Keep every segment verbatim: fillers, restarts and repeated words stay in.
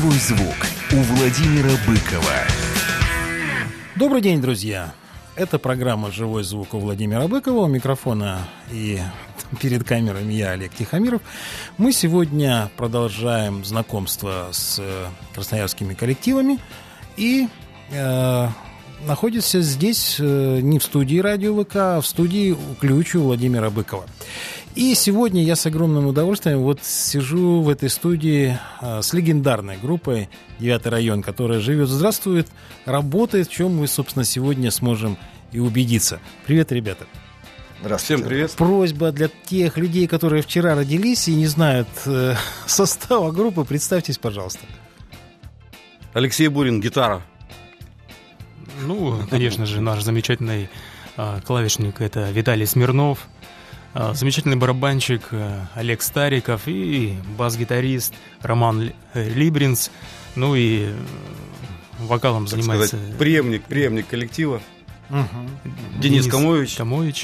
Живой звук у Владимира Быкова. Добрый день, друзья. Это программа «Живой звук» у Владимира Быкова. У микрофона и перед камерами я, Олег Тихомиров. Мы сегодня продолжаем знакомство с красноярскими коллективами. И э, находится здесь э, не в студии радио ВК, а в студии «Ключ» у Владимира Быкова. И сегодня я с огромным удовольствием вот сижу в этой студии а, с легендарной группой «Девятый район», которая живет, здравствует, работает, в чем мы, собственно, сегодня сможем и убедиться. Привет, ребята. Здравствуйте. Всем привет. Просьба для тех людей, которые вчера родились и не знают э, состава группы, представьтесь, пожалуйста. Алексей Бурин, гитара. Ну, конечно же, наш замечательный э, клавишник — это Виталий Смирнов. Замечательный барабанщик Олег Стариков и бас-гитарист Роман Либринц. Ну и вокалом так занимается... сказать, преемник, преемник коллектива. Угу. Денис, Денис Камович. Камович.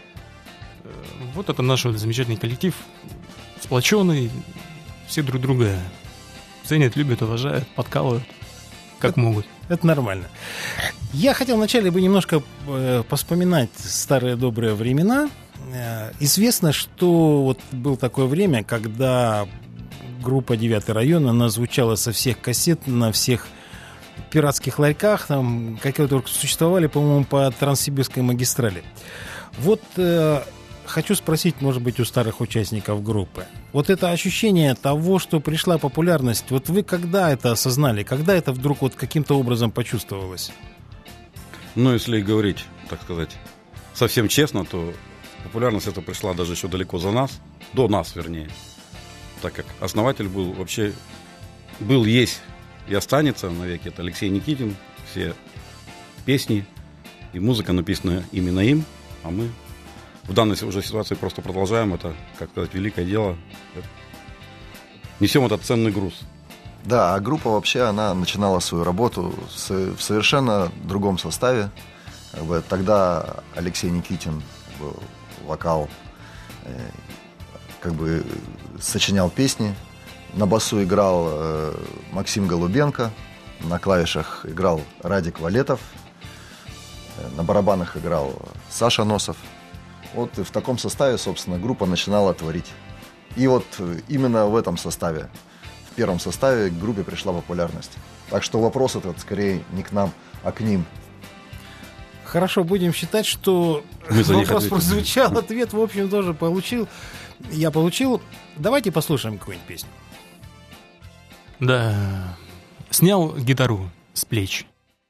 Вот это наш вот замечательный коллектив. Сплоченный. Все друг друга ценят, любят, уважают, подкалывают, как это, могут. Это нормально. Я хотел вначале бы немножко э, поспоминать старые добрые времена. Известно, что вот было такое время, когда группа «Девятый район», она звучала со всех кассет, на всех пиратских ларьках, там, какие только существовали, по-моему, по Транссибирской магистрали. Вот э, хочу спросить, может быть, у старых участников группы. Вот это ощущение того, что пришла популярность, вот вы когда это осознали, когда это вдруг вот каким-то образом почувствовалось? Ну, если говорить, так сказать, совсем честно, то популярность эта пришла даже еще далеко за нас, до нас, вернее, так как основатель был вообще, был, есть и останется навеки, это Алексей Никитин, все песни и музыка написана именно им, а мы в данной уже ситуации просто продолжаем это, как сказать, великое дело, несем этот ценный груз. Да, а группа вообще, она начинала свою работу в совершенно другом составе. Как бы тогда Алексей Никитин был вокал, э, как бы сочинял песни. На басу играл э, Максим Голубенко, на клавишах играл Радик Валетов, э, на барабанах играл Саша Носов. Вот в таком составе, собственно, группа начинала творить. И вот именно в этом составе, в первом составе, к группе пришла популярность. Так что вопрос этот скорее не к нам, а к ним. Хорошо, будем считать, что Мы за них вопрос ответим. прозвучал, ответ, в общем, тоже получил. Я получил. Давайте послушаем какую-нибудь песню. Да, снял гитару с плеч.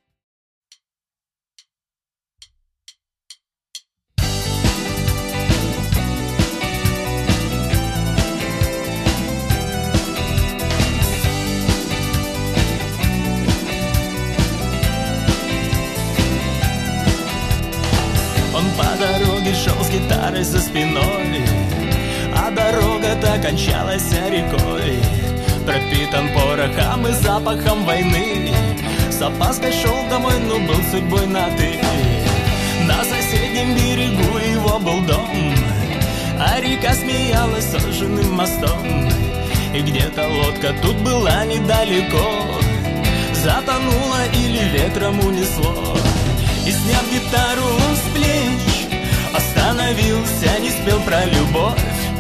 По дороге шел с гитарой за спиной, а дорога-то кончалась рекой. Пропитан порохом и запахом войны, с опаской шел домой, но был судьбой на «ты». На соседнем берегу его был дом, а река смеялась сожженным мостом. И где-то лодка тут была недалеко, затонула или ветром унесло. И сняв гитару с плеч, остановился, не спел про любовь.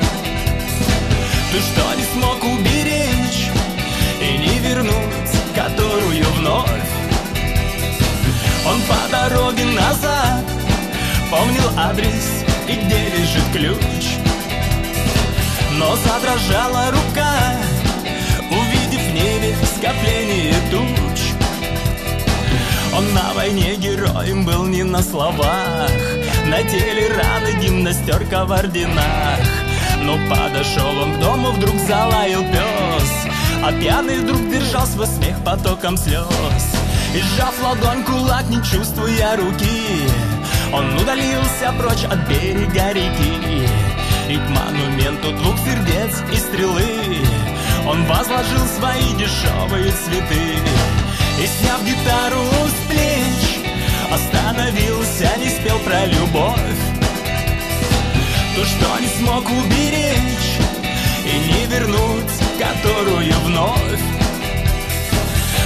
Ты что не смог уберечь и не вернуть, которую вновь? Он по дороге назад помнил адрес и где лежит ключ. Но задрожала рука, увидев в небе скопление туч. Он на войне героем был не на словах, на теле раны, гимнастерка в орденах. Но подошел он к дому, вдруг залаял пес, а пьяный вдруг держал свой смех потоком слез. И сжав ладонь кулак, не чувствуя руки, он удалился прочь от берега реки. И к монументу двух сердец и стрелы он возложил свои дешевые цветы. И сняв гитару с плеч, остановился, не спел про любовь. То, что не смог уберечь и не вернуть, которую вновь.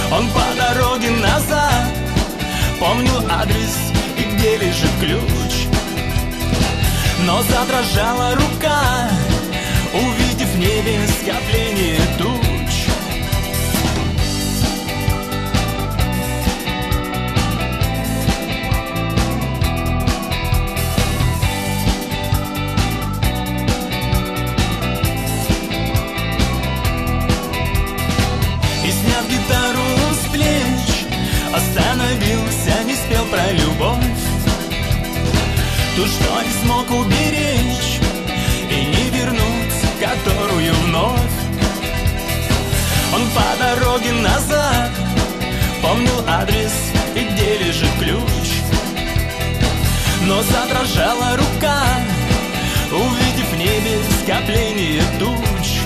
Он по дороге назад помнил адрес и где лежит ключ. Но задрожала рука, увидев в небе скопление туч. И сняв гитару с плеч, остановился, не спел про любовь, ту, что не смог уберечь и не вернуть, которую вновь. Он по дороге назад помнил адрес и где лежит ключ. Но задрожала рука, увидев в небе скопление туч.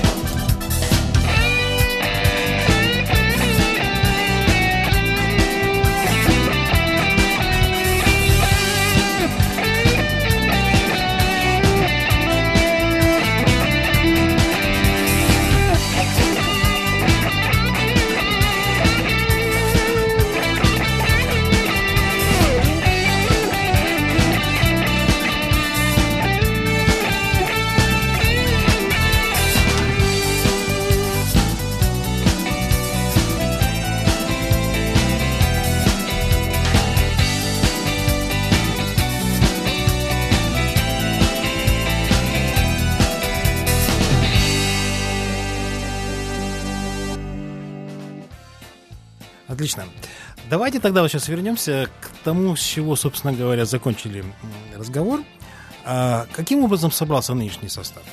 Отлично. Давайте тогда вот сейчас вернемся к тому, с чего, собственно говоря, закончили разговор. А каким образом собрался нынешний состав?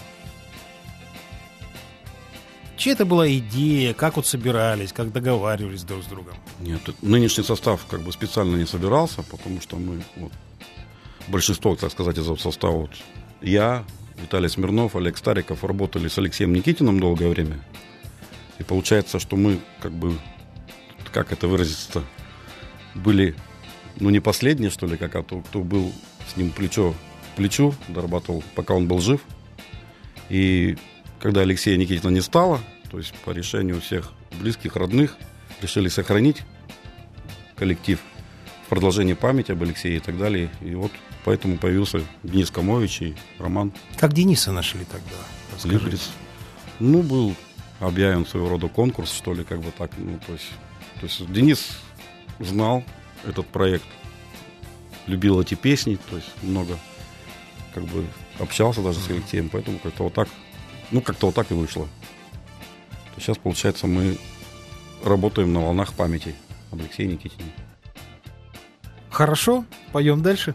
Чья это была идея, как вот собирались, как договаривались друг с другом? Нет, нынешний состав как бы специально не собирался, потому что мы, вот, большинство, так сказать, из этого состава, вот, я, Виталий Смирнов, Олег Стариков работали с Алексеем Никитиным долгое время. И получается, что мы как бы, как это выразиться, были, ну, не последние, что ли, как а то, кто был с ним плечо к плечу, дорабатывал, пока он был жив. И когда Алексея Никитина не стало, то есть по решению всех близких, родных, решили сохранить коллектив в продолжении памяти об Алексее и так далее. И вот поэтому появился Денис Камович и Роман. Как Дениса нашли тогда? Либрис. Ну, был объявлен своего рода конкурс, что ли, как бы так. Ну, то есть, то есть Денис знал этот проект, любил эти песни, то есть много как бы общался даже с Алексеем, поэтому как-то вот так, ну, как-то вот так и вышло. То сейчас, получается, мы работаем на волнах памяти об Алексее Никитине. Хорошо, поем дальше.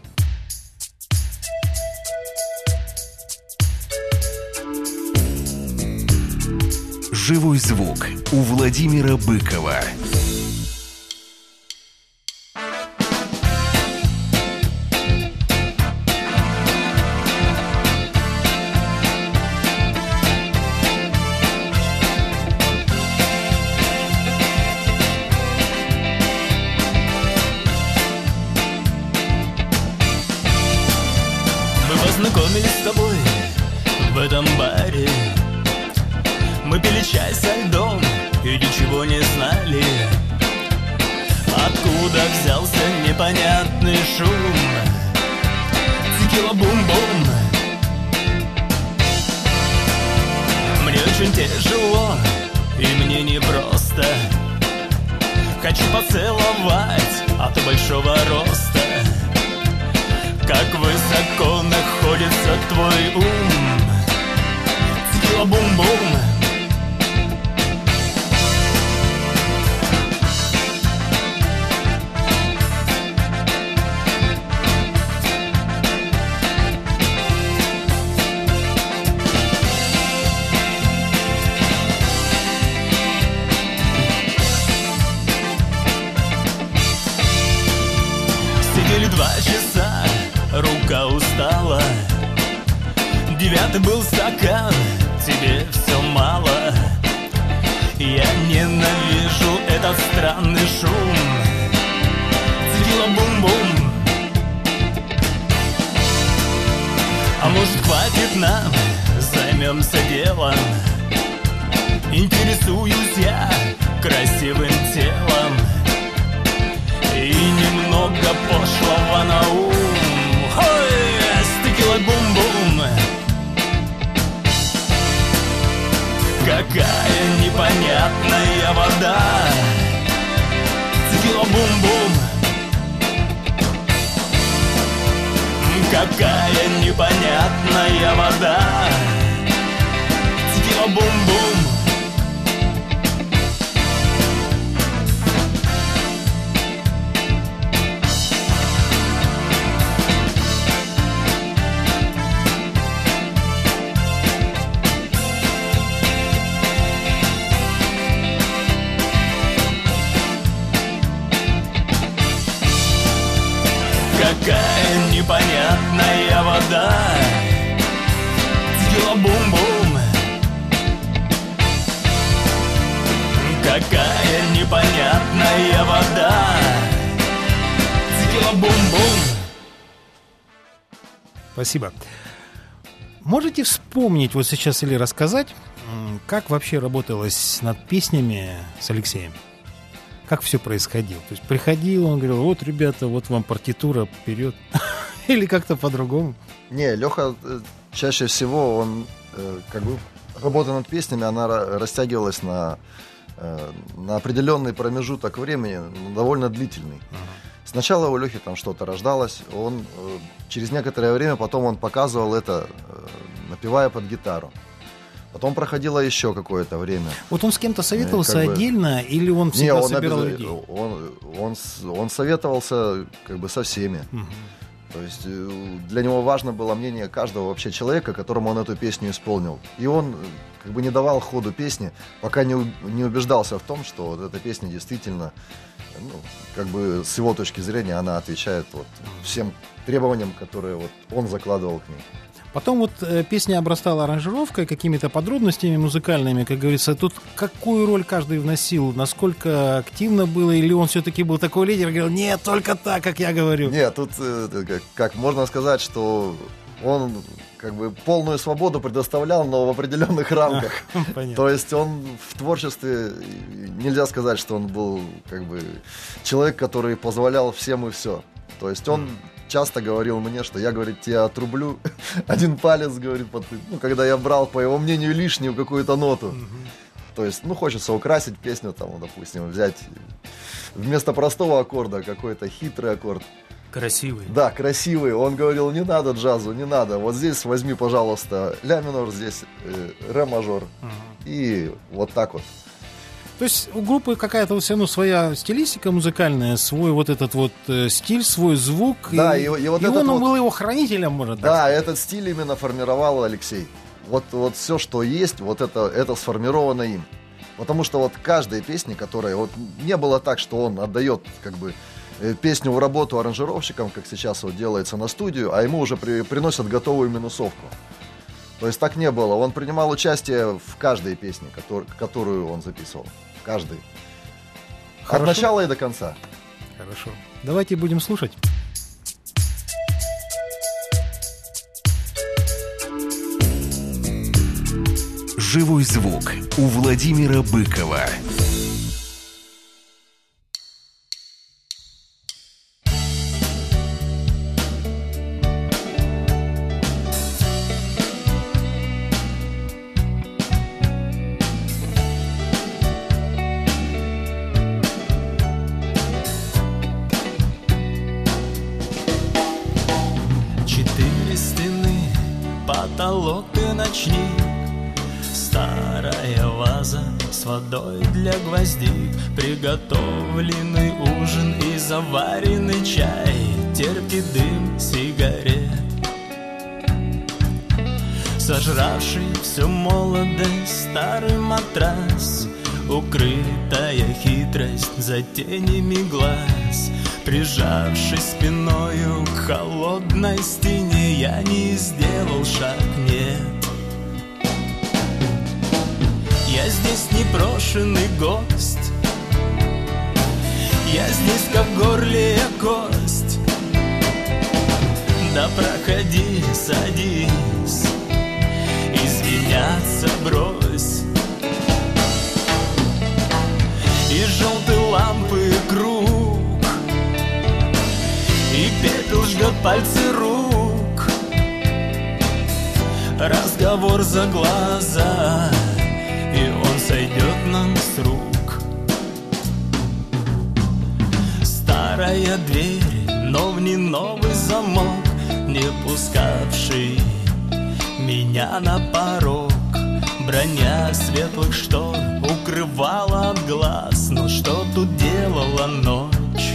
Живой звук у Владимира Быкова. Познакомились с тобой в этом баре. Мы пили чай со льдом и ничего не знали, откуда взялся непонятный шум. Текила бум-бум. Мне очень тяжело и мне непросто. Хочу поцеловать от большого роста. Как высоко находится твой ум. Текила бум-бум. Сидели два часа, рука устала. Девятый был стакан, тебе все мало. Я ненавижу этот странный шум. Текила бум-бум. А может, хватит нам, займемся делом? Интересуюсь я, красивым телом и немного пошлого на ум. Ой, стекила бум-бум. Какая непонятная вода. Стекила бум-бум. Какая непонятная вода. Стекила бум-бум. Какая непонятная вода. Стекила бум-бум. Какая непонятная вода. Стекила бум-бум. Спасибо. Можете вспомнить вот сейчас или рассказать, как вообще работалось над песнями с Алексеем? Как все происходило? То есть приходил, он говорил, вот, ребята, вот вам партитура, вперед. Или как-то по-другому? Не, Леха чаще всего, он как бы работа над песнями, она растягивалась на, на определенный промежуток времени, довольно длительный. Uh-huh. Сначала у Лехи там что-то рождалось, он через некоторое время потом он показывал это, напевая под гитару. Потом проходило еще какое-то время. Вот он с кем-то советовался как бы... отдельно или он всегда Не, он собирал обяз... людей? Он, он, он советовался как бы со всеми. Угу. То есть для него важно было мнение каждого вообще человека, которому он эту песню исполнил. И он как бы не давал ходу песни, пока не, не убеждался в том, что вот эта песня действительно, ну, как бы с его точки зрения, она отвечает вот всем требованиям, которые вот он закладывал к ней. Потом вот э, песня обрастала аранжировкой, какими-то подробностями музыкальными, как говорится. Тут какую роль каждый вносил? Насколько активно было? Или он все-таки был такой лидер, говорил, нет, только так, как я говорю? Нет, тут э, как, как можно сказать, что он как бы полную свободу предоставлял, но в определенных рамках. Понятно. То есть он в творчестве, нельзя сказать, что он был как бы человек, который позволял всем и все. То есть он... часто говорил мне, что я, говорит, тебя отрублю один палец, говорит, под... ну, когда я брал, по его мнению, лишнюю какую-то ноту. Mm-hmm. То есть, ну, хочется украсить песню, там, допустим, взять вместо простого аккорда какой-то хитрый аккорд. Красивый. Да, красивый. Он говорил, не надо джазу, не надо. Вот здесь возьми, пожалуйста, ля минор, здесь э, ре мажор. Mm-hmm. И вот так вот. То есть у группы какая-то вот все равно своя стилистика музыкальная, свой вот этот вот э, стиль, свой звук. Да, и, и, и, вот и этот он вот... был его хранителем, может Да, так этот стиль именно формировал Алексей. Вот, вот все, что есть, вот это, это сформировано им. Потому что вот каждой песне, которая... Вот не было так, что он отдает как бы песню в работу аранжировщикам, как сейчас вот делается на студию, а ему уже при, приносят готовую минусовку. То есть так не было. Он принимал участие в каждой песне, который, которую он записывал. Каждый. Хорошо. От начала и до конца. Хорошо. Давайте будем слушать. Живой звук у Владимира Быкова. Потолок и ночник, старая ваза с водой для гвоздик, приготовленный ужин и заваренный чай, терпкий дым сигарет, сожравший всю молодость старый матрас, укрытая хитрость за тенями глаз. Прижавшись спиною к холодной стене, я не сделал шаг, нет. Я здесь непрошенный гость, я здесь как в горле кость. Да проходи, садись, извиняться брось. и желтые лампы круг, и пепел жгет пальцы рук. Разговор за глаза, и он сойдет нам с рук. Старая дверь, но в ней новый замок, не пускавший меня на порог. Броня светлых штор укрывала от глаз, но что тут делала ночь?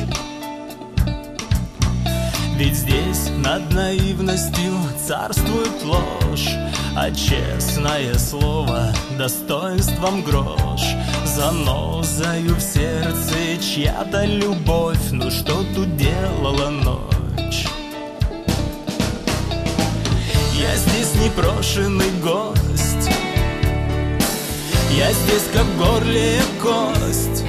Ведь здесь над наивностью царствует ложь, а честное слово достоинством грош. Занозою в сердце чья-то любовь, ну что тут делала ночь? Я здесь непрошенный гость, я здесь как в горле кость.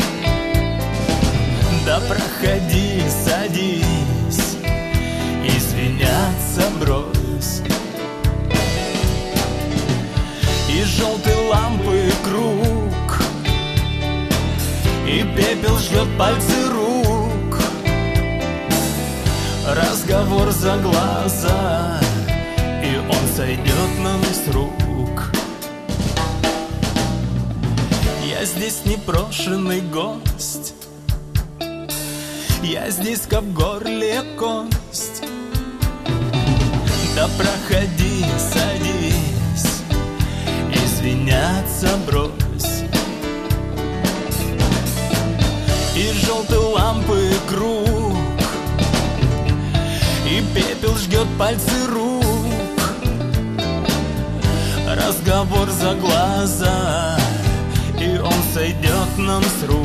Да проходи, садись, извиняться брось. И желтые лампы круг, и пепел жжет пальцы рук. Разговор за глаза, и он сойдет нам с рук. Я здесь непрошенный гость, я здесь как в горле кость. Да проходи, садись, извиняться брось. И желтые лампы круг, и пепел жгет пальцы рук. Разговор за глаза, и он сойдет нам с рук.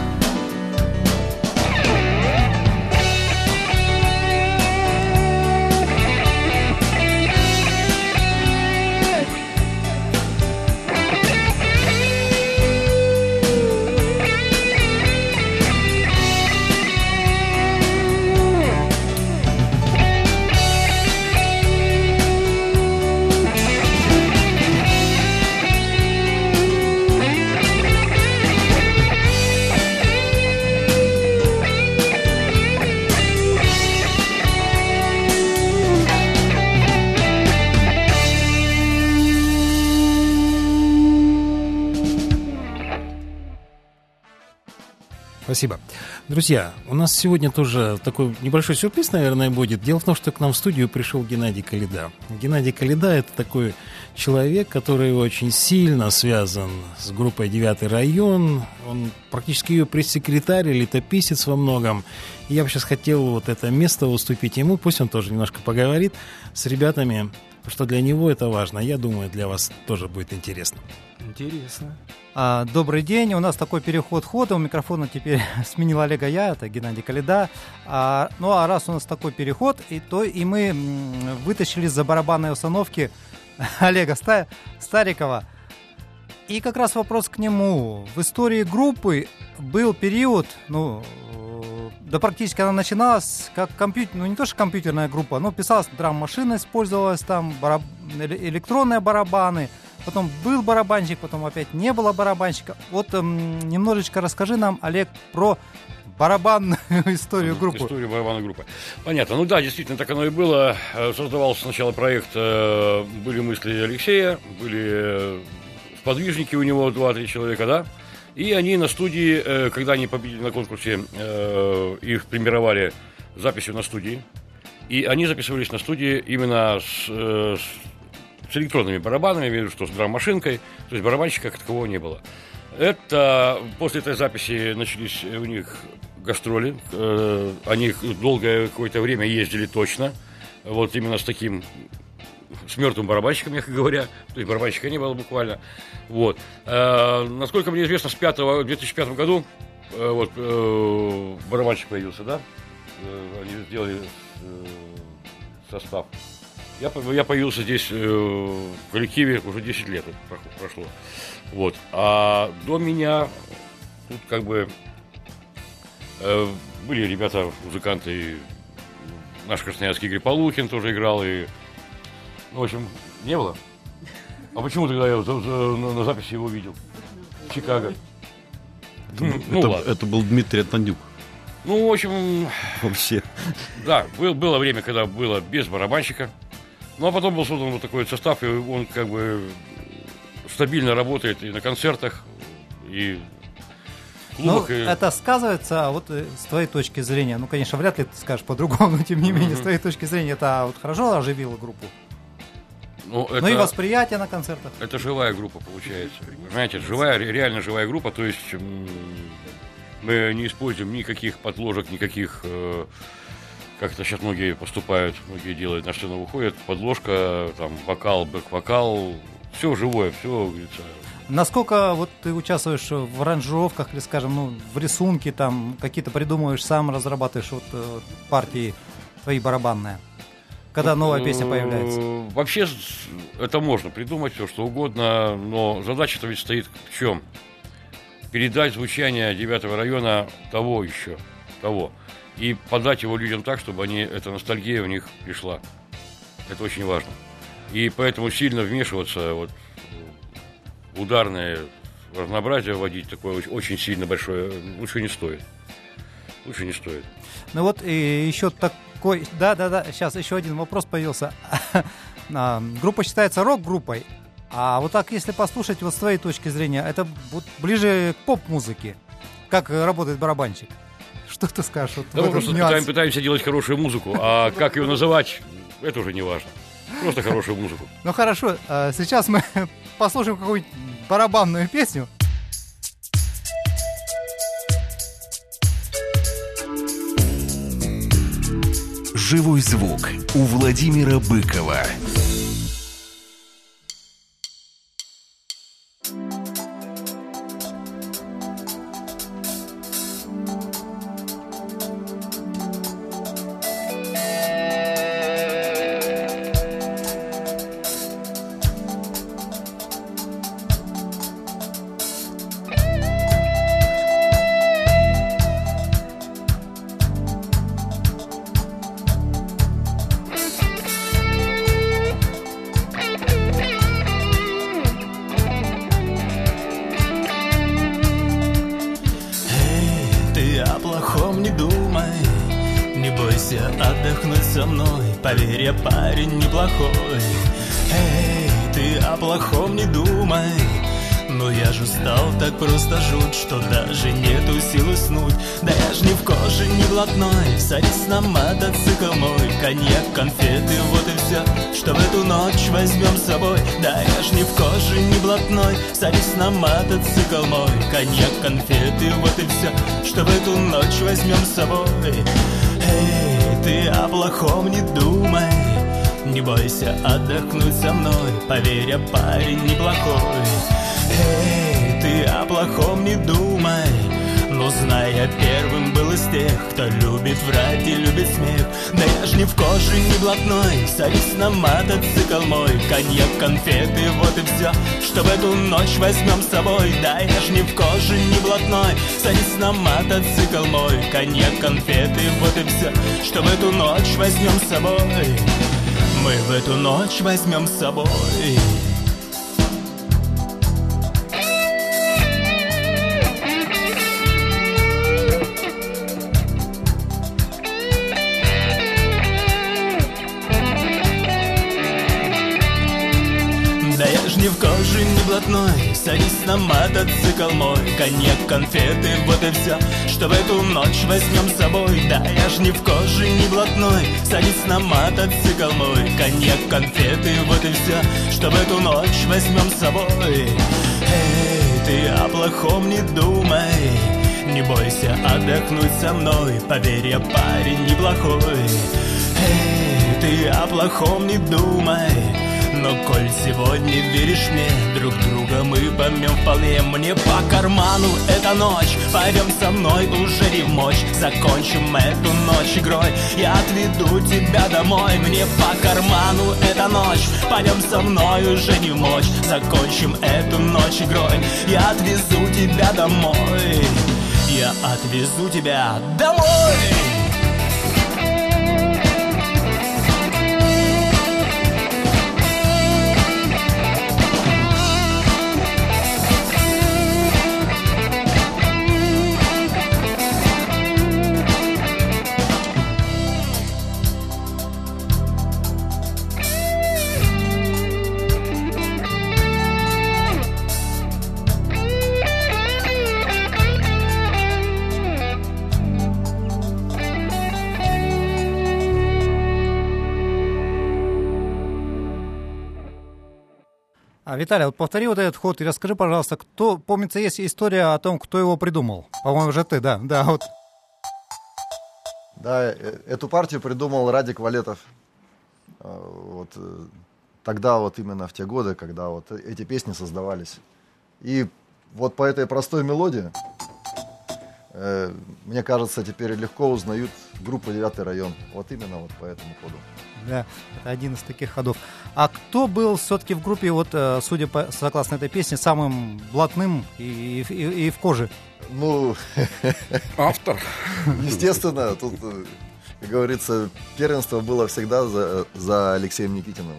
Спасибо. Друзья, у нас сегодня тоже такой небольшой сюрприз, наверное, будет. Дело в том, что к нам в студию пришел Геннадий Коляда. Геннадий Коляда – это такой человек, который очень сильно связан с группой «Девятый район». Он практически ее пресс-секретарь, летописец во многом. И я бы сейчас хотел вот это место уступить ему. Пусть он тоже немножко поговорит с ребятами, что для него это важно. Я думаю, для вас тоже будет интересно. Интересно. А, добрый день. У нас такой переход хода. У микрофона теперь сменил Олега я, это Геннадий Коляда. А, ну а раз у нас такой переход, и, то и мы вытащили за барабанной установки Олега Старикова. И как раз вопрос к нему. В истории группы был период, ну, да практически она начиналась как компьютер, ну не то что компьютерная группа, но писалась драм-машина, использовалась там, бараб... электронные барабаны. Потом был барабанщик, потом опять не было барабанщика. Вот эм, немножечко расскажи нам, Олег, про барабанную историю группы. Историю барабанной группы. Понятно. Ну да, действительно, так оно и было. Создавался сначала проект, были мысли Алексея, были сподвижники у него, два-три человека, да. И они на студии, когда они победили на конкурсе, их премировали записью на студии. И они записывались на студии именно с... с с электронными барабанами, я имею в виду, что с драм-машинкой, то есть барабанщика как такового не было. Это, после этой записи начались у них гастроли, э, они долгое какое-то время ездили точно, вот именно с таким, с мертвым барабанщиком, мягко говоря, то есть барабанщика не было буквально, вот. Э, насколько мне известно, с пятого, в две тысячи пятом году э, вот, э, барабанщик появился, да, э, они сделали э, состав. Я, я появился здесь э, в коллективе уже десять лет прошло. Вот. А до меня тут как бы э, были ребята, музыканты, наш красноярский Игорь Полухин тоже играл. И, ну, в общем, не было. А почему тогда я за, за, на, на записи его видел? В Чикаго. Это, Ну, ну это- ладно. это был Дмитрий Антонюк. Ну, в общем, Вообще. да, был- было время, когда было без барабанщика. Ну, а потом был создан вот такой вот состав, и он как бы стабильно работает и на концертах, и в Ну, клубах. и- это сказывается, а вот э, с твоей точки зрения, ну, конечно, вряд ли ты скажешь по-другому, но тем не менее, с твоей точки зрения, это вот хорошо оживило группу. Ну, Ну и это- восприятие на концертах. Это живая группа получается. Понимаете, живая, ре- реально живая группа. То есть м, мы не используем никаких подложек, никаких, э, как это сейчас многие поступают, многие делают, на сцену выходят, подложка, там, вокал, бэк-вокал, все живое, все, говорится. Насколько вот ты участвуешь в аранжировках или, скажем, ну, в рисунке, там, какие-то придумываешь, сам разрабатываешь вот э, партии твои барабанные, когда новая песня появляется? Э, Вообще с- это можно придумать все, что угодно, но задача-то ведь стоит в чем? Передать звучание девятого района того еще, того. И подать его людям так, чтобы они, эта ностальгия у них пришла. Это очень важно. И поэтому сильно вмешиваться, вот, в ударное разнообразие вводить такое очень- очень сильно большое, лучше не стоит. Лучше не стоит. Ну вот и еще такой, да-да-да, сейчас еще один вопрос появился. А, Группа считается рок-группой, а вот так, если послушать вот с твоей точки зрения, это вот ближе к поп-музыке, как работает барабанщик. Что ты скажешь? Вот в Да мы этом просто нюансе? пытаем- пытаемся делать хорошую музыку, а как ее называть, это уже не важно. Просто хорошую музыку. Ну хорошо, а сейчас мы послушаем какую-нибудь барабанную песню. Живой звук у Владимира Быкова. Ты о плохом не думай, не бойся отдохнуть со мной. Поверь, я парень неплохой. Эй, ты о плохом не думай, но я же стал так просто жуть, что даже нету сил уснуть. Да я ж не в коже, не блатной, садись на мотоцикл мой. Коньяк, конфеты, вот и все, что в эту ночь возьмем с собой. Да я ж не в коже, не блатной, садись на мотоцикл мой. Коньяк, конфеты, вот и все, что в эту ночь возьмем с собой. Эй, ты о плохом не думай, не бойся отдохнуть со мной. Поверь, я парень неплохой. Эй, ты о плохом не думай, но знай, я первым был из тех, кто любит врать и любит смех. Да я ж не в коже, не блатной, садись на мотоцикл мой. Коньяк, конфеты, вот и все, что в эту ночь возьмем с собой. Да я ж не в коже, не блатной, садись на мотоцикл мой. Коньяк, конфеты, вот и все, что в эту ночь возьмем с собой. Мы в эту ночь возьмем с собой. Да я ж не в коже, не блатной, садись на мотоцикл мой. Коньяк, конфеты, вот и все, что в эту ночь возьмем с собой. Да я ж не в коже, не блатной, садись на мотоцикл мой. Коньяк, конфеты, вот и все, что в эту ночь возьмем с собой. Эй, ты о плохом не думай, не бойся отдохнуть со мной. Поверь, я парень неплохой. Эй, ты о плохом не думай, но коль сегодня веришь мне, друг друга мы поймем вполне. Мне по карману эта ночь, пойдем со мной уже не в мочь. Закончим эту ночь игрой, я отведу тебя домой. Мне по карману эта ночь, пойдем со мной уже не в мочь. Закончим эту ночь игрой, я отвезу тебя домой. Я отвезу тебя домой. А, Виталий, вот повтори вот этот ход и расскажи, пожалуйста, кто, помнится, есть история о том, кто его придумал. По-моему, же ты, да, да, вот. Да, эту партию придумал Радик Валетов. Вот тогда вот именно в те годы, когда вот эти песни создавались. И вот по этой простой мелодии, э, мне кажется, теперь легко узнают группу «Девятый район». Вот именно вот по этому ходу. Да, это один из таких ходов. А кто был все-таки в группе, вот, судя по, согласно этой песне, самым блатным и, и, и в коже? Ну, Автор. Естественно, тут, как говорится, первенство было всегда за, за Алексеем Никитиным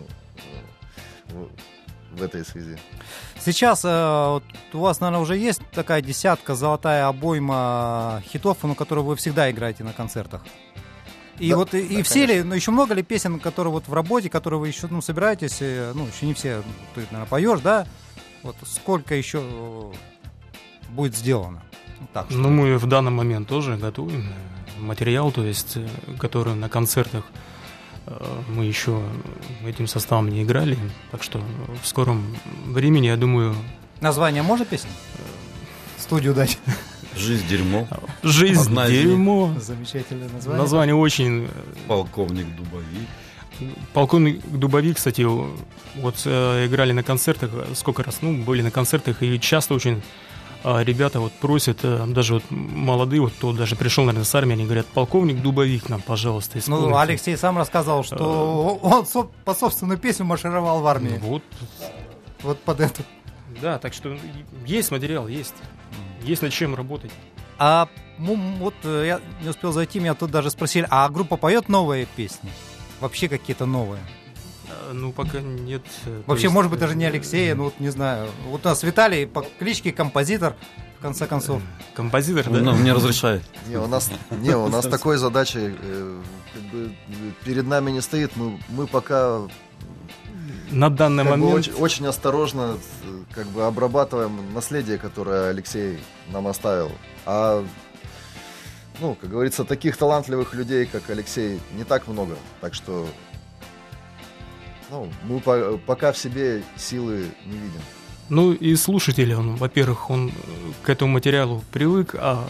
в, в этой связи. Сейчас э, вот у вас, наверное, уже есть такая десятка, золотая обойма хитов, ну, которые вы всегда играете на концертах. И да, вот и, да, и все ли, ну, еще много ли песен, которые вот в работе, которые вы еще, ну, собираетесь, ну, еще не все, ты, наверное, поешь, да? Вот сколько еще будет сделано? Так, ну, мы в данный момент тоже готовим материал, то есть, который на концертах мы еще этим составом не играли, так что в скором времени, я думаю... Название можно песни? Студию дать? Жизнь дерьмо. Жизнь Одна дерьмо. Замечательное название. Название очень... Полковник Дубовик. Полковник Дубовик, кстати, вот э, играли на концертах, сколько раз, ну, были на концертах, и часто очень э, ребята вот просят, э, даже вот молодые, вот кто даже пришел, наверное, с армии, они говорят: полковник Дубовик нам, пожалуйста, исполните. Ну, Алексей сам рассказал, что э... он со- по собственную песню маршировал в армии. Вот. Вот под эту. Да, так что есть материал, есть. Есть над чем работать. А ну, вот я не успел зайти, меня тут даже спросили, а группа поет новые песни? Вообще какие-то новые? А, ну, пока нет. Вообще, есть... может быть, даже не Алексея, ну, вот не знаю. Вот у нас Виталий по кличке Композитор, в конце концов. Композитор, да? Ну, мне разрешает. Не, у нас, не, у нас такой задачи э, как бы перед нами не стоит. Мы, мы пока... На данный как бы момент... очень, очень осторожно как бы обрабатываем наследие, которое Алексей нам оставил. А, ну, как говорится, таких талантливых людей, как Алексей, не так много. Так что, ну, мы по- пока в себе силы не видим. Ну и слушатель, он, во-первых, он к этому материалу привык, а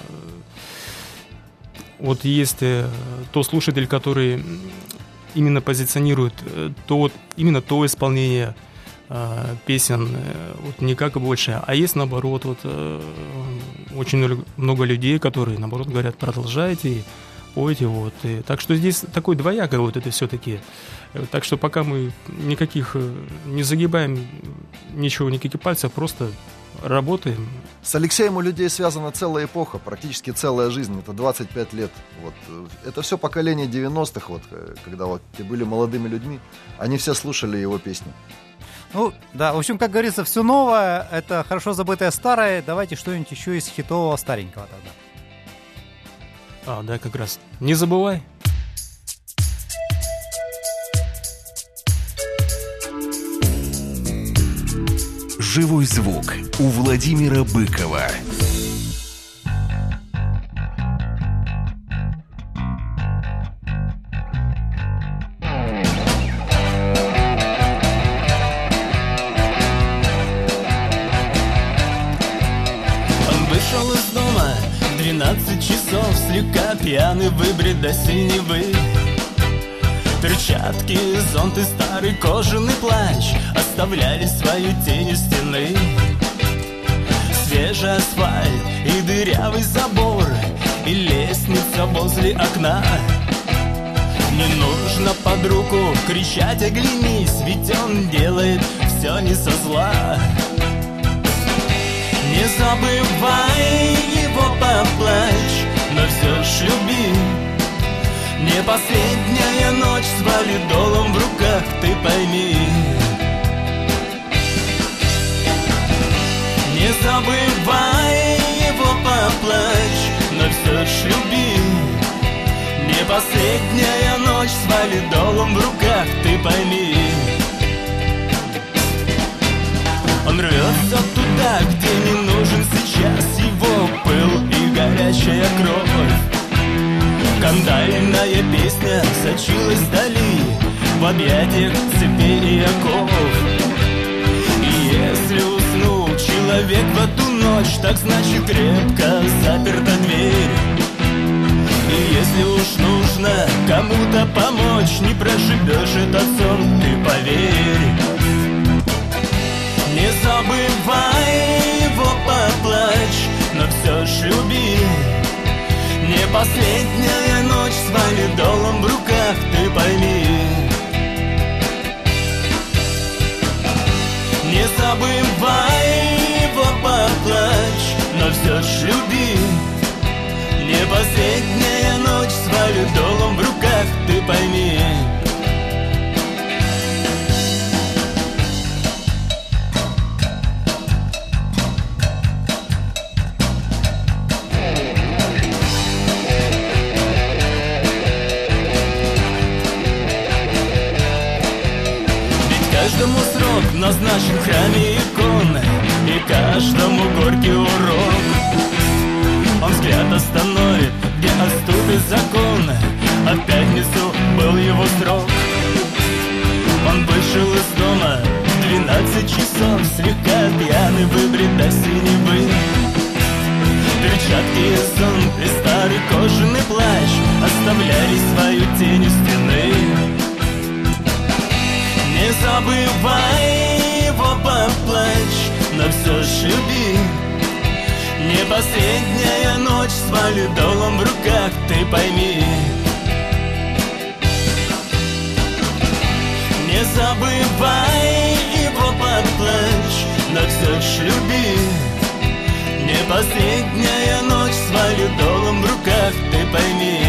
вот есть тот слушатель, который именно позиционирует то, вот, именно то исполнение э, песен, э, вот не как и больше, а есть наоборот, вот, э, очень много, много людей, которые наоборот говорят: продолжайте, пойте, вот. И, так что здесь такой двоякое вот это все-таки. Так что пока мы никаких не загибаем, ничего, никаких пальцев, просто работаем. С Алексеем у людей связана целая эпоха, практически целая жизнь, это двадцать пять лет. Вот. Это все поколение девяностых, вот, когда вот те были молодыми людьми, они все слушали его песни. Ну, да, в общем, как говорится, все новое, это хорошо забытое старое. Давайте что-нибудь еще из хитового старенького тогда. А, да, как раз. Не забывай. Живой звук у Владимира Быкова. Он вышел из дома в двенадцать часов, слегка пьяный, выбрит до синевы. Перчатки, зонт и старый кожаный плащ оставляли свою тень у стены. Свежий асфальт и дырявый забор, и лестница возле окна. Не нужно под руку кричать: оглянись, ведь он делает все не со зла. Не забывай его, поплачь, но все ж люби. Не последняя ночь с валидолом в руках, ты пойми. Не забывай его, поплачь, но все ж люби. Не последняя ночь с валидолом в руках, ты пойми. Он рвется туда, где не нужен сейчас его пыл и горячая кровь. Кандальная песня сочилась вдали, в объятиях цепей и оков. И человек в эту ночь, так значит крепко заперта дверь. И если уж нужно кому-то помочь, не прошибешь этот сон, ты поверь. Не забывай его, поплачь, но все ж люби. Не последняя ночь с валидолом в руках, ты пойми. Не забывай его, поплачь, но все ж люби. Не последняя ночь с валидолом в руках, ты пойми. Каждому срок назначен в храме иконы, и каждому горький урок. Он взгляд остановит, где отступит закон, а в пятницу был его срок. Он вышел из дома в двенадцать часов, слегка пьяный, выбрит до синевы. Перчатки и сон и старый кожаный плащ оставляли свою тень у стены. Не забывай его, поплачь, но все ж люби. Не последняя ночь с валидолом в руках, ты пойми. Не забывай его, поплачь, но все ж люби. Не последняя ночь с валидолом в руках, ты пойми.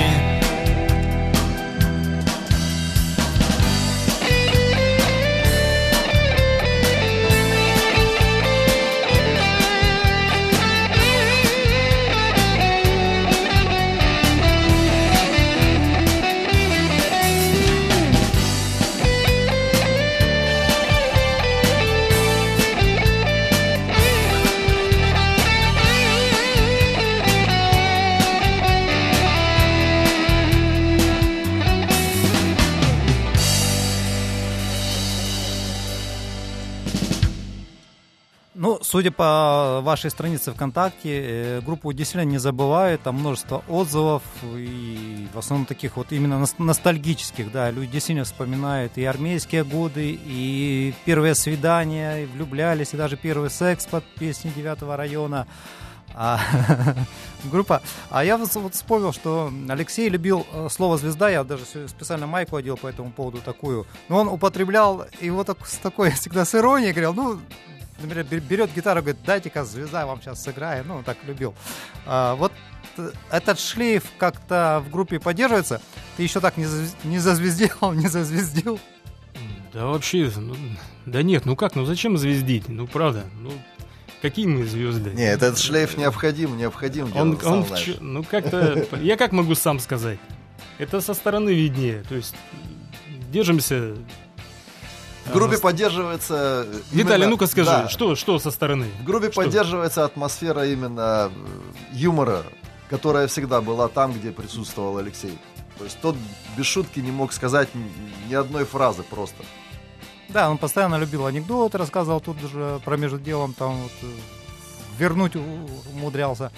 Ну, судя по вашей странице ВКонтакте, группу действительно не забывают, там множество отзывов, и в основном таких вот именно ностальгических, да, люди действительно вспоминают и армейские годы, и первые свидания, и влюблялись, и даже первый секс под песни девятого района. А, группа. А я вот, вот вспомнил, что Алексей любил слово «звезда», я даже специально майку одел по этому поводу такую, но он употреблял его так, с такой, всегда с иронией, говорил, ну, например, берет гитару, говорит, дайте-ка звезда, вам сейчас сыграю. Ну, так любил. А, вот этот шлейф как-то в группе поддерживается. Ты еще так не, заз... не зазвездил, не зазвездил? Да вообще, ну, да нет, ну как, ну зачем звездить? Ну правда, ну какие мы звезды? Не, этот шлейф необходим, необходим. Он, он в ч... Ну как-то, я как могу сам сказать? Это со стороны виднее. То есть держимся... В группе поддерживается... Виталий, именно... ну-ка скажи, да. что, что со стороны? В группе что? поддерживается атмосфера именно юмора, которая всегда была там, где присутствовал Алексей. То есть тот без шутки не мог сказать ни одной фразы просто. Да, он постоянно любил анекдоты, рассказывал тут же про между делом, там вот, вернуть умудрялся.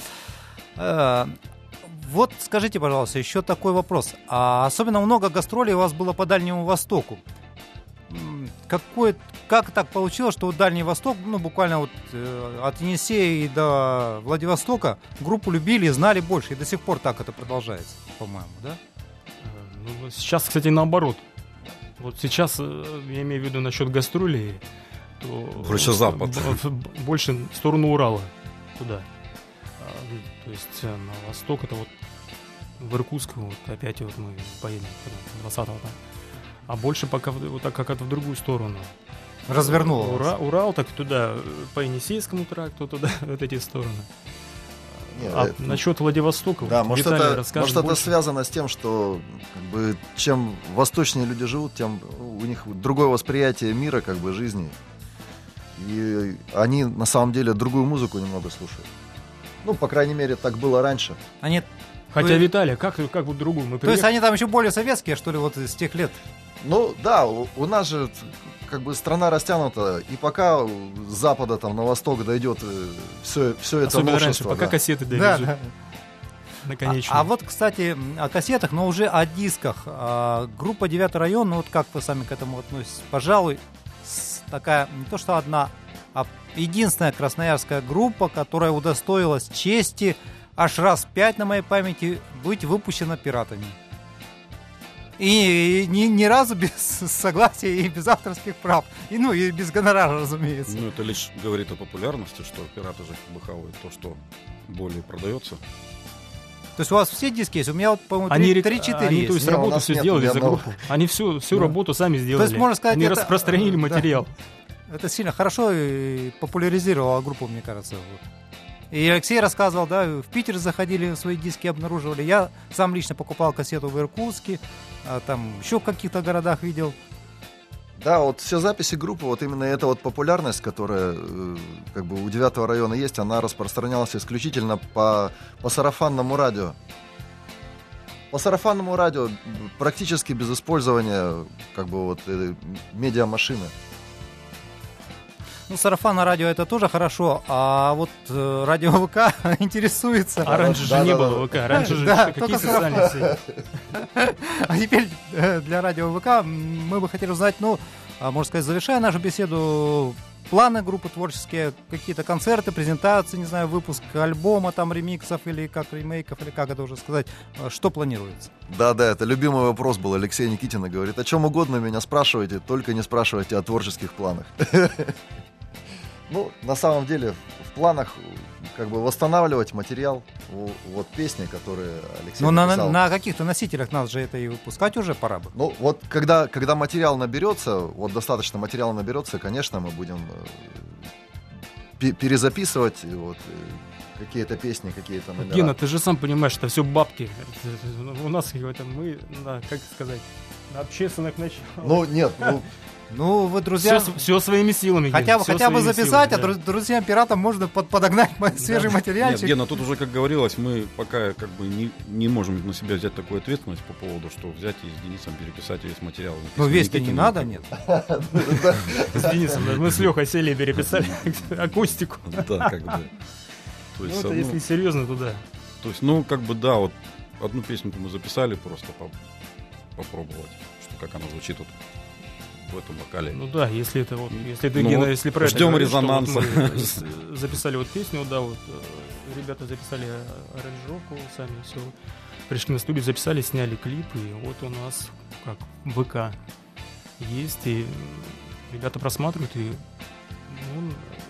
Вот скажите, пожалуйста, еще такой вопрос. А особенно много гастролей у вас было по Дальнему Востоку. Какой, как так получилось, что вот Дальний Восток, ну буквально вот э, от Енисея до Владивостока группу любили и знали больше, и до сих пор так это продолжается, по-моему, да? Ну, сейчас, кстати, наоборот. Вот сейчас, я имею в виду насчет гастролей, то больше запад, больше в сторону Урала, туда. То есть на восток это вот в Иркутск, вот опять вот мы поедем двадцатого там. А больше пока вот так как это в другую сторону. Развернул. Ура, Урал так туда, по Енисейскому тракту, туда, вот эти стороны. Нет, а это... насчет Владивостока, да, вот может, Виталий это, может это связано с тем, что как бы, чем восточнее люди живут, тем у них другое восприятие мира, как бы жизни. И они на самом деле другую музыку немного слушают. Ну, по крайней мере, так было раньше. Они Хотя, То есть- Виталий, как, как вот другу? Мы То есть приехали- они там еще более советские, что ли, вот с тех лет? Ну да, у, у нас же как бы страна растянута, и пока с запада там на восток дойдет все, все это Особенно раньше, новшество. пока да. кассеты Да, довезут. да. Наконечно. А, а вот, кстати, о кассетах, но уже о дисках. А, группа «Девятый район», ну вот как вы сами к этому относитесь? Пожалуй, с- такая, не то что одна, а единственная красноярская группа, которая удостоилась чести аж раз пять, на моей памяти, быть выпущена пиратами. И, и ни, ни разу без согласия и без авторских прав. И, ну, и без гонорара, разумеется. Ну, это лишь говорит о популярности, что пираты же как бы хавают то, что более продается. То есть у вас все диски есть? У меня, вот, по-моему, Они, рек- три-четыре они, есть. то есть, Не, у работу нас все нет сделали ни за одного. группу. Они всю, всю Да. работу сами сделали. есть, можно сказать, они это- распространили да. материал. Это сильно хорошо и популяризировало группу, мне кажется. Вот. И Алексей рассказывал, да, в Питер заходили, свои диски обнаруживали. Я сам лично покупал кассету в Иркутске, а там еще в каких-то городах видел. Да, вот все записи группы, вот именно эта вот популярность, которая э, как бы у девятого района есть, она распространялась исключительно по, по сарафанному радио. По сарафанному радио практически без использования как бы вот э, медиамашины. Ну, сарафанное радио это тоже хорошо, а вот э, радио ВК интересуется. А раньше же да, не да, было да. ВК. Раньше же Да, какие только социальные сети? А теперь э, для радио ВК м, мы бы хотели узнать, ну, а, можно сказать, завершая нашу беседу, планы группы творческие, какие-то концерты, презентации, не знаю, выпуск альбома, там, ремиксов или как ремейков, или как это уже сказать, э, что планируется? Да, да, это любимый вопрос был Алексея Никитина. Говорит, о чем угодно меня спрашивайте, только не спрашивайте о творческих планах. Ну, на самом деле, в планах как бы восстанавливать материал, в- вот песни, которые Алексей Ну, на, написал. на каких-то носителях нас же это и выпускать уже пора бы. Ну, вот когда, когда материал наберется, вот достаточно материала наберется, конечно, мы будем э, пе- перезаписывать вот, э, какие-то песни, какие-то номера. Гена, ты же сам понимаешь, это все бабки. У нас это мы, на, как сказать, на общественных началах. Ну, нет, ну, Ну, вы, друзья, Все, своими силами. Гена, хотя бы, всё хотя бы своими записать, силами, а друз- друзьям пиратам можно под- подогнать ма- свежий Нет, материальчик. Гена, тут уже, как говорилось, мы пока как бы не, не можем на себя взять такую ответственность по поводу, что взять и с Денисом переписать весь материал. Ну, весь-то не Никитиным, надо, как нет. бы. да. С Денисом, да, мы с Лехой сели и переписали акустику. Да, как бы. То Ну, есть, это ну, если серьезно, то да. то есть, ну, как бы, да, вот одну песню мы записали просто по- попробовать, что как она звучит вот в этом вокале. Ну да, если это вот, если ты, Ну Гена, вот если про это ждем говоришь, что вот резонанса. мы с- записали вот песню, да, вот э, ребята записали аранжировку сами, все, пришли на студию, записали, сняли клип, и вот у нас как ВК есть, и ребята просматривают, и ну,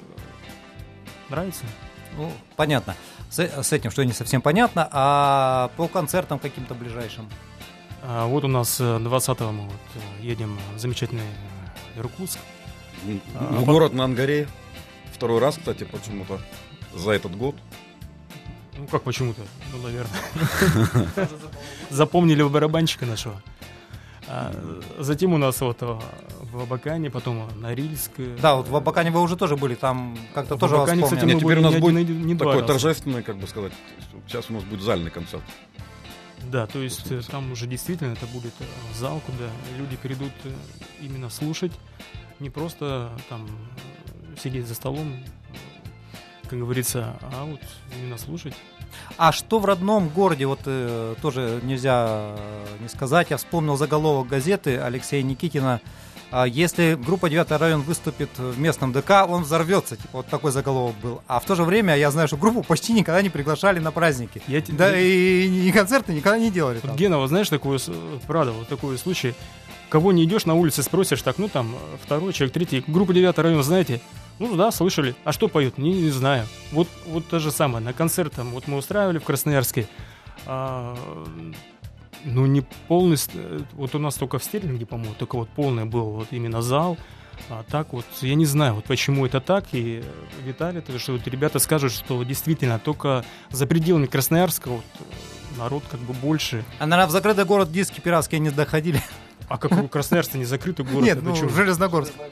нравится. Ну, понятно. С, с этим что не совсем понятно. А по концертам каким-то ближайшим? А вот у нас э, двадцатого мы вот э, едем в замечательный э, Иркутск. Ну, А, в по- город на Ангаре. Второй раз, кстати, почему-то за этот год. Ну, как почему-то, ну, наверное. Запомнили барабанщика нашего. А, затем у нас вот э, в Абакане, потом Норильск. э, Да, вот в Абакане вы уже тоже были, там как-то В тоже вас Абакане, кстати, помнят. мы Нет, теперь были у нас не будет один, и не два такой раза. торжественный, как бы сказать. Сейчас у нас будет зальный концерт. Да, то есть э, там уже действительно это будет э, зал, куда люди придут э, именно слушать, не просто там э, сидеть за столом, э, как говорится, а вот именно слушать. А что в родном городе, вот э, тоже нельзя э, не сказать, я вспомнил заголовок газеты Алексея Никитина. А если группа «Девятый район» выступит в местном ДК, он взорвется. Типа вот такой заголовок был. А в то же время я знаю, что группу почти никогда не приглашали на праздники. Я те- Да, я- и, и концерты никогда не делали. Вот, там. Гена, вот знаешь, такое, с- правда, вот такой случай. Кого не идешь на улице, спросишь, так, ну там, второй человек, третий, группа «Девятый район», знаете? Ну да, слышали. А что поют? Не, не знаю. Вот, вот то же самое. На концерт там, вот мы устраивали в Красноярске. а, ну, не полностью. Вот у нас только в Стерлинге, по-моему, только вот полный был вот именно зал. А так вот, я не знаю, вот почему это так. И Виталий, то, что вот ребята скажут, что действительно только за пределами Красноярска вот, народ как бы больше. А, наверное, в закрытый город диски пиратские не доходили. А как у Красноярска не закрытый город? Нет, это ну, чё? Железногорск.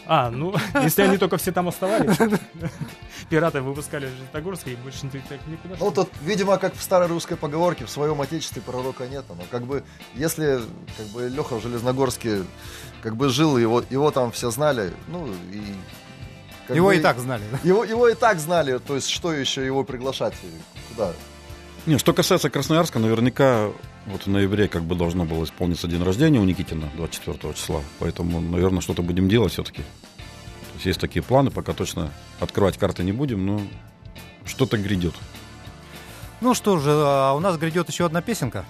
А, ну, если они только все там оставались. Пираты выпускали в Железногорске, и больше так никуда. Ну, тут, видимо, как в старой русской поговорке, в своем отечестве пророка нет. Но как бы, если как бы Леха в Железногорске как бы жил, его, его там все знали, ну, и... Его бы, и так знали. Да? Его, его и так знали, то есть что еще его приглашать, куда? Не, что касается Красноярска, наверняка вот в ноябре как бы должно было исполниться день рождения у Никитина, двадцать четвёртого числа. Поэтому, наверное, что-то будем делать все-таки. То есть есть такие планы, пока точно открывать карты не будем, но что-то грядет. Ну что же, у нас грядет еще одна песенка.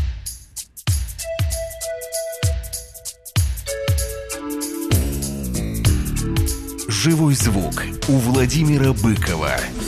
Живой звук у Владимира Быкова.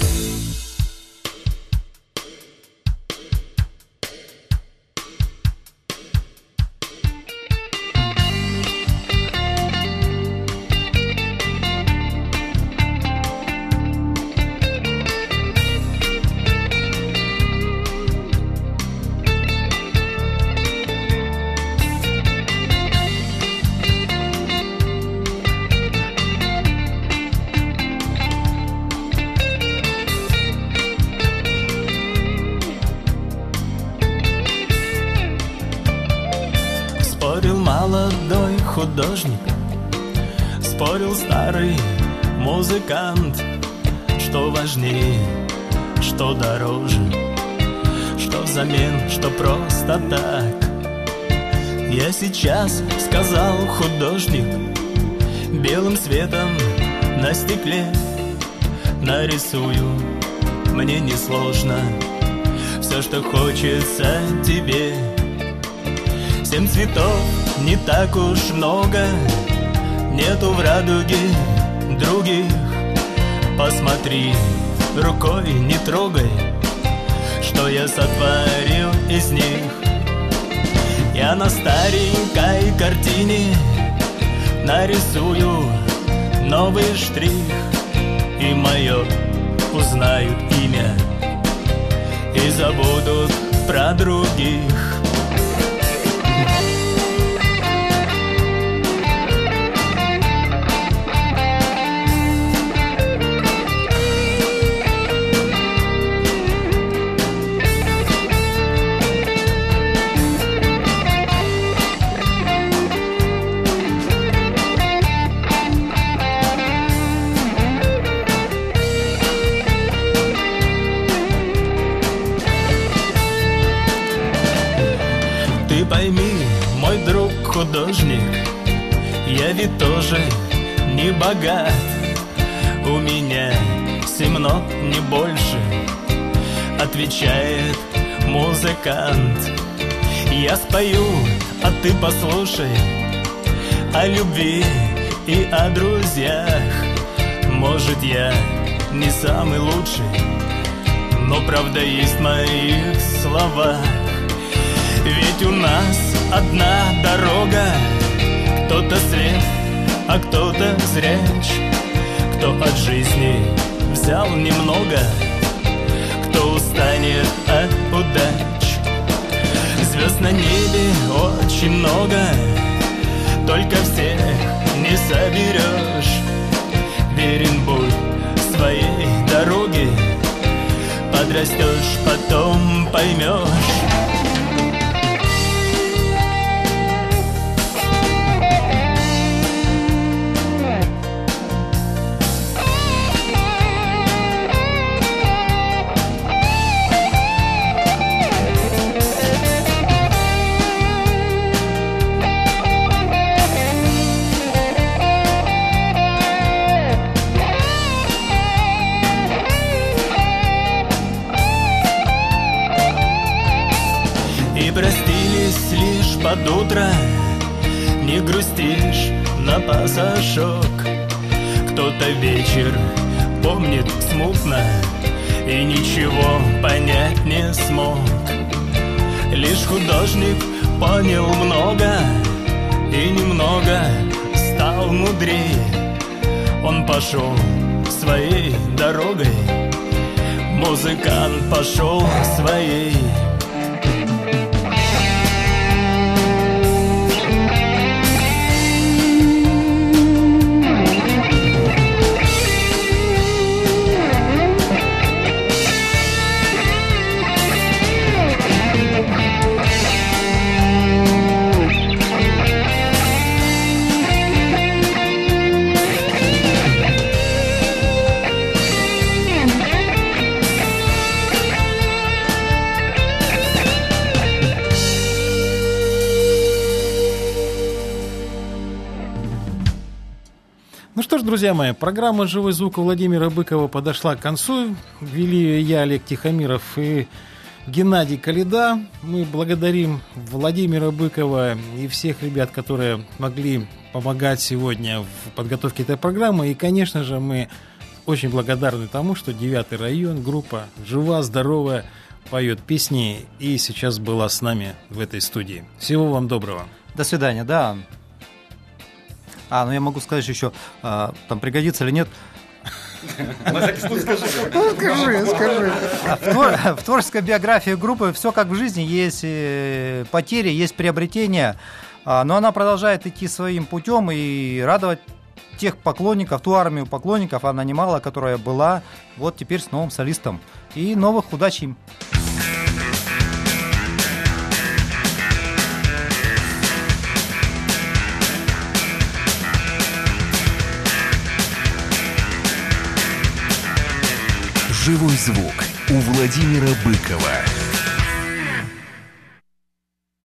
Спорил молодой художник, спорил старый музыкант, что важнее, что дороже, что взамен, что просто так. Я сейчас, сказал художник, белым светом на стекле нарисую, мне несложно все, что хочется тебе. Семь цветов не так уж много, нету в радуге других. Посмотри, рукой не трогай, что я сотворил из них. Я на старенькой картине нарисую новый штрих, и мое узнают имя и забудут про других. Пойми, мой друг художник, я ведь тоже не богат. У меня семь нот, не больше, отвечает музыкант. Я спою, а ты послушай о любви и о друзьях. Может, я не самый лучший, но правда есть в моих словах. Ведь у нас одна дорога, кто-то слеп, а кто-то зряч, кто от жизни взял немного, кто устанет от удач. Звезд на небе очень много, только всех не соберешь. Верен будь своей дороге, подрастешь, потом поймешь. Простились лишь под утро, не грустишь на пасашок. Кто-то вечер помнит смутно и ничего понять не смог. Лишь художник понял много и немного стал мудрее. Он пошел своей дорогой, музыкант пошел своей. Ну что ж, друзья мои, программа «Живой звук» у Владимира Быкова подошла к концу. Вели ее я, Олег Тихомиров, и Геннадий Калида. Мы благодарим Владимира Быкова и всех ребят, которые могли помогать сегодня в подготовке этой программы. И, конечно же, мы очень благодарны тому, что девятый район, группа жива, здоровая, поет песни и сейчас была с нами в этой студии. Всего вам доброго. До свидания, да. А, ну я могу сказать еще, а, там пригодится или нет. Скажи, скажи. В творческой биографии группы все как в жизни. Есть потери, есть приобретения. Но она продолжает идти своим путем и радовать тех поклонников, ту армию поклонников, она немало, которая была вот теперь с новым солистом. И новых удач им. «Живой звук» у Владимира Быкова.